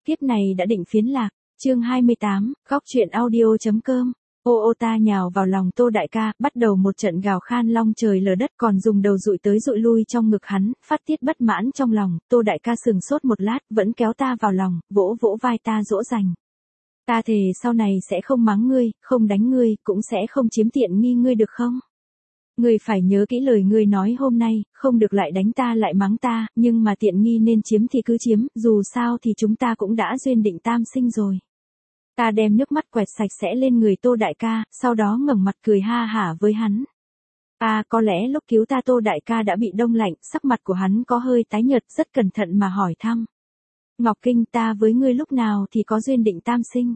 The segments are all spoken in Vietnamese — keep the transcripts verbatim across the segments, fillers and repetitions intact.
Kiếp này đã định phiến lạc, chương hai mươi tám, góc truyện audio.com. Ô ô ta nhào vào lòng Tô Đại ca, bắt đầu một trận gào khan long trời lở đất, còn dùng đầu dụi tới dụi lui trong ngực hắn, phát tiết bất mãn trong lòng. Tô Đại ca sừng sốt một lát, vẫn kéo ta vào lòng, vỗ vỗ vai ta dỗ dành. Ta thề sau này sẽ không mắng ngươi, không đánh ngươi, cũng sẽ không chiếm tiện nghi ngươi được không? Ngươi phải nhớ kỹ lời ngươi nói hôm nay, không được lại đánh ta lại mắng ta, nhưng mà tiện nghi nên chiếm thì cứ chiếm, dù sao thì chúng ta cũng đã duyên định tam sinh rồi. Ta đem nước mắt quẹt sạch sẽ lên người Tô Đại ca, sau đó ngẩng mặt cười ha hả với hắn. À, có lẽ lúc cứu ta Tô Đại ca đã bị đông lạnh, sắc mặt của hắn có hơi tái nhợt, rất cẩn thận mà hỏi thăm. Ngọc Kinh, ta với ngươi lúc nào thì có duyên định tam sinh?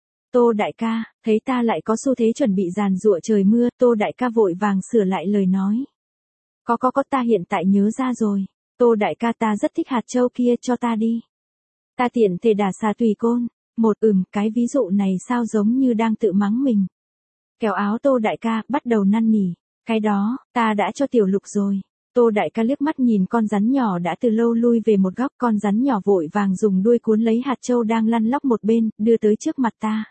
Tô Đại ca, thấy ta lại có xu thế chuẩn bị giàn giụa trời mưa, Tô Đại ca vội vàng sửa lại lời nói. Có có có ta hiện tại nhớ ra rồi. Tô Đại ca, ta rất thích hạt châu kia, cho ta đi. Ta tiện thể đả xà tùy côn. Một ừm, cái ví dụ này sao giống như đang tự mắng mình. Kéo áo Tô Đại ca, bắt đầu năn nỉ. Cái đó, ta đã cho Tiểu Lục rồi. Tô Đại ca liếc mắt nhìn con rắn nhỏ đã từ lâu lui về một góc, con rắn nhỏ vội vàng dùng đuôi cuốn lấy hạt châu đang lăn lóc một bên, đưa tới trước mặt ta.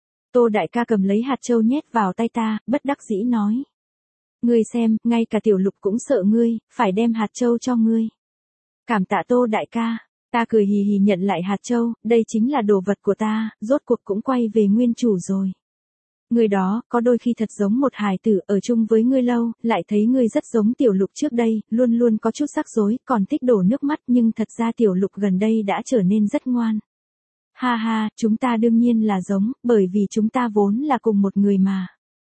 Tô Đại ca cầm lấy hạt châu nhét vào tay ta, bất đắc dĩ nói. Ngươi xem, ngay cả Tiểu Lục cũng sợ ngươi, phải đem hạt châu cho ngươi. Cảm tạ Tô Đại ca. Ta cười hì hì nhận lại hạt châu, đây chính là đồ vật của ta, rốt cuộc cũng quay về nguyên chủ rồi. Người đó, có đôi khi thật giống một hài tử, ở chung với ngươi lâu, lại thấy ngươi rất giống Tiểu Lục trước đây, luôn luôn có chút rắc rối, còn thích đổ nước mắt, nhưng thật ra Tiểu Lục gần đây đã trở nên rất ngoan. Ha ha, chúng ta đương nhiên là giống, bởi vì chúng ta vốn là cùng một người mà.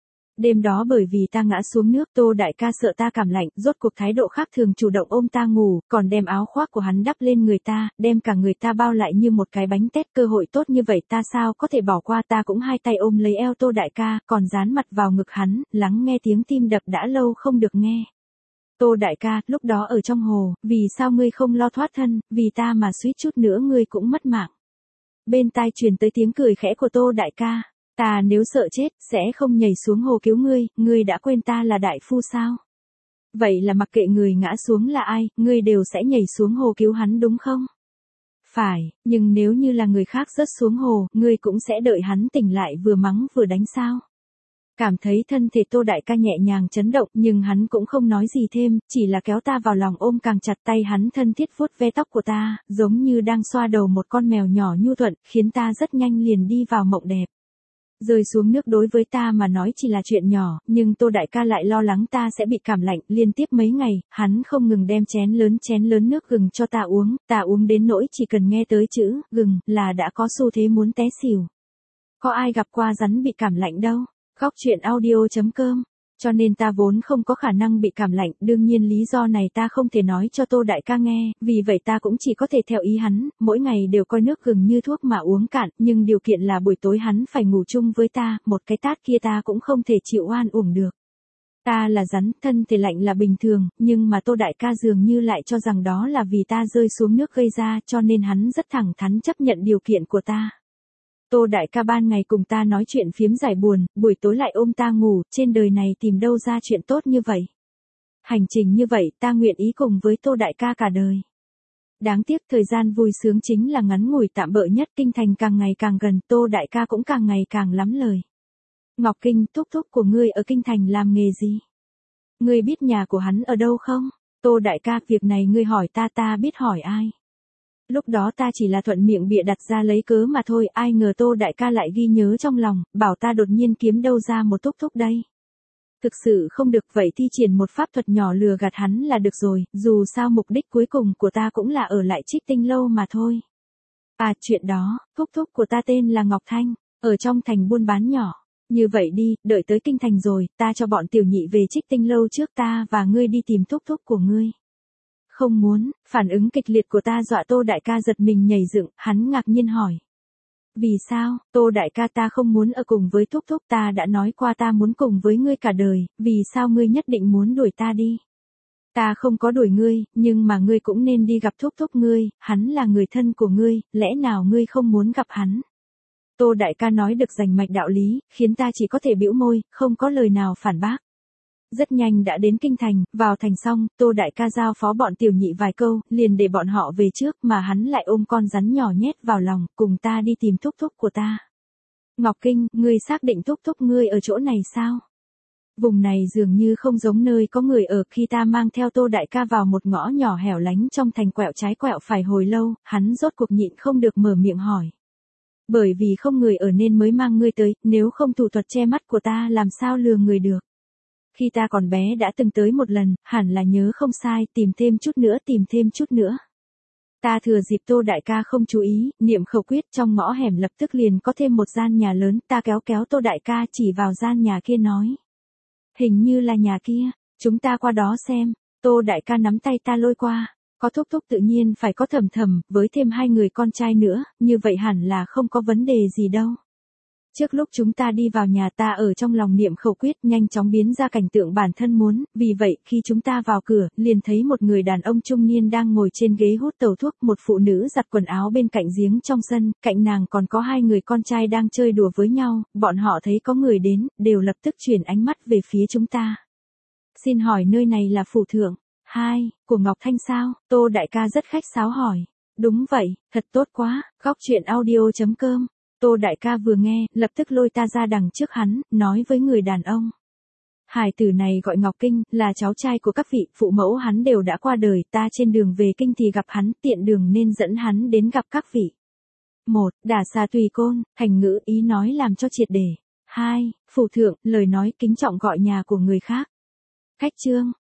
Đêm đó bởi vì ta ngã xuống nước, Tô Đại ca sợ ta cảm lạnh, rốt cuộc thái độ khác thường chủ động ôm ta ngủ, còn đem áo khoác của hắn đắp lên người ta, đem cả người ta bao lại như một cái bánh tét. Cơ hội tốt như vậy ta sao có thể bỏ qua, ta cũng hai tay ôm lấy eo Tô Đại ca, còn dán mặt vào ngực hắn, lắng nghe tiếng tim đập đã lâu không được nghe. Tô Đại ca, lúc đó ở trong hồ, vì sao ngươi không lo thoát thân, vì ta mà suýt chút nữa ngươi cũng mất mạng. Bên tai truyền tới tiếng cười khẽ của Tô Đại ca. Ta nếu sợ chết, sẽ không nhảy xuống hồ cứu ngươi, ngươi đã quên ta là đại phu sao? Vậy là mặc kệ người ngã xuống là ai, ngươi đều sẽ nhảy xuống hồ cứu hắn đúng không? Phải, nhưng nếu như là người khác rớt xuống hồ, ngươi cũng sẽ đợi hắn tỉnh lại vừa mắng vừa đánh sao? Cảm thấy thân thể Tô Đại ca nhẹ nhàng chấn động, nhưng hắn cũng không nói gì thêm, chỉ là kéo ta vào lòng ôm càng chặt, tay hắn thân thiết vuốt ve tóc của ta, giống như đang xoa đầu một con mèo nhỏ nhu thuận, khiến ta rất nhanh liền đi vào mộng đẹp. Rơi xuống nước đối với ta mà nói chỉ là chuyện nhỏ, nhưng Tô Đại ca lại lo lắng ta sẽ bị cảm lạnh, liên tiếp mấy ngày, hắn không ngừng đem chén lớn chén lớn nước gừng cho ta uống, ta uống đến nỗi chỉ cần nghe tới chữ gừng là đã có xu thế muốn té xỉu. Có ai gặp qua rắn bị cảm lạnh đâu? Góc truyện audio.com. Cho nên ta vốn không có khả năng bị cảm lạnh, đương nhiên lý do này ta không thể nói cho Tô Đại ca nghe, vì vậy ta cũng chỉ có thể theo ý hắn, mỗi ngày đều coi nước gừng như thuốc mà uống cạn, nhưng điều kiện là buổi tối hắn phải ngủ chung với ta, một cái tát kia ta cũng không thể chịu oan uổng được. Ta là rắn, thân thể lạnh là bình thường, nhưng mà Tô Đại ca dường như lại cho rằng đó là vì ta rơi xuống nước gây ra, cho nên hắn rất thẳng thắn chấp nhận điều kiện của ta. Tô Đại ca ban ngày cùng ta nói chuyện phiếm giải buồn, buổi tối lại ôm ta ngủ, trên đời này tìm đâu ra chuyện tốt như vậy. Hành trình như vậy ta nguyện ý cùng với Tô Đại ca cả đời. Đáng tiếc thời gian vui sướng chính là ngắn ngủi tạm bợ nhất, kinh thành càng ngày càng gần, Tô Đại ca cũng càng ngày càng lắm lời. Ngọc Kinh, thúc thúc của ngươi ở kinh thành làm nghề gì? Ngươi biết nhà của hắn ở đâu không? Tô Đại ca, việc này ngươi hỏi ta, ta biết hỏi ai? Lúc đó ta chỉ là thuận miệng bịa đặt ra lấy cớ mà thôi, ai ngờ Tô Đại ca lại ghi nhớ trong lòng, bảo ta đột nhiên kiếm đâu ra một thúc thúc đây. Thực sự không được, vậy thi triển một pháp thuật nhỏ lừa gạt hắn là được rồi, dù sao mục đích cuối cùng của ta cũng là ở lại Trích Tinh Lâu mà thôi. À, chuyện đó, thúc thúc của ta tên là Ngọc Thanh, ở trong thành buôn bán nhỏ. Như vậy đi, đợi tới kinh thành rồi, ta cho bọn tiểu nhị về Trích Tinh Lâu trước, ta và ngươi đi tìm thúc thúc của ngươi. Không muốn, phản ứng kịch liệt của ta dọa Tô Đại ca giật mình nhảy dựng, hắn ngạc nhiên hỏi. Vì sao? Tô Đại ca, ta không muốn ở cùng với thúc thúc, ta đã nói qua ta muốn cùng với ngươi cả đời, vì sao ngươi nhất định muốn đuổi ta đi? Ta không có đuổi ngươi, nhưng mà ngươi cũng nên đi gặp thúc thúc ngươi, hắn là người thân của ngươi, lẽ nào ngươi không muốn gặp hắn? Tô Đại ca nói được rành mạch đạo lý, khiến ta chỉ có thể bĩu môi, không có lời nào phản bác. Rất nhanh đã đến kinh thành, vào thành xong, Tô đại ca giao phó bọn tiểu nhị vài câu, liền để bọn họ về trước mà hắn lại ôm con rắn nhỏ nhét vào lòng, cùng ta đi tìm thúc thúc của ta. Ngọc Kinh, ngươi xác định thúc thúc ngươi ở chỗ này sao? Vùng này dường như không giống nơi có người ở, khi ta mang theo Tô đại ca vào một ngõ nhỏ hẻo lánh trong thành, quẹo trái quẹo phải hồi lâu, hắn rốt cuộc nhịn không được mở miệng hỏi. Bởi vì không người ở nên mới mang ngươi tới, nếu không thủ thuật che mắt của ta làm sao lừa người được. Khi ta còn bé đã từng tới một lần, hẳn là nhớ không sai, tìm thêm chút nữa, tìm thêm chút nữa. Ta thừa dịp Tô đại ca không chú ý, niệm khẩu quyết, trong ngõ hẻm lập tức liền có thêm một gian nhà lớn, ta kéo kéo Tô đại ca chỉ vào gian nhà kia nói. Hình như là nhà kia, chúng ta qua đó xem. Tô đại ca nắm tay ta lôi qua, có thúc thúc tự nhiên phải có thầm thầm, với thêm hai người con trai nữa, như vậy hẳn là không có vấn đề gì đâu. Trước lúc chúng ta đi vào nhà, ta ở trong lòng niệm khẩu quyết, nhanh chóng biến ra cảnh tượng bản thân muốn, vì vậy khi chúng ta vào cửa, liền thấy một người đàn ông trung niên đang ngồi trên ghế hút tẩu thuốc, một phụ nữ giặt quần áo bên cạnh giếng trong sân, cạnh nàng còn có hai người con trai đang chơi đùa với nhau, bọn họ thấy có người đến, đều lập tức chuyển ánh mắt về phía chúng ta. Xin hỏi nơi này là phủ thượng, hai, của Ngọc Thanh sao? Tô đại ca rất khách sáo hỏi. Đúng vậy, thật tốt quá, góc truyện audio chấm com. Tô đại ca vừa nghe, lập tức lôi ta ra đằng trước hắn, nói với người đàn ông. Hải tử này gọi Ngọc Kinh, là cháu trai của các vị, phụ mẫu hắn đều đã qua đời, ta trên đường về kinh thì gặp hắn, tiện đường nên dẫn hắn đến gặp các vị. Một, đả xà tùy côn, thành ngữ ý nói làm cho triệt để. Hai, phủ thượng, lời nói kính trọng gọi nhà của người khác. Khách trương,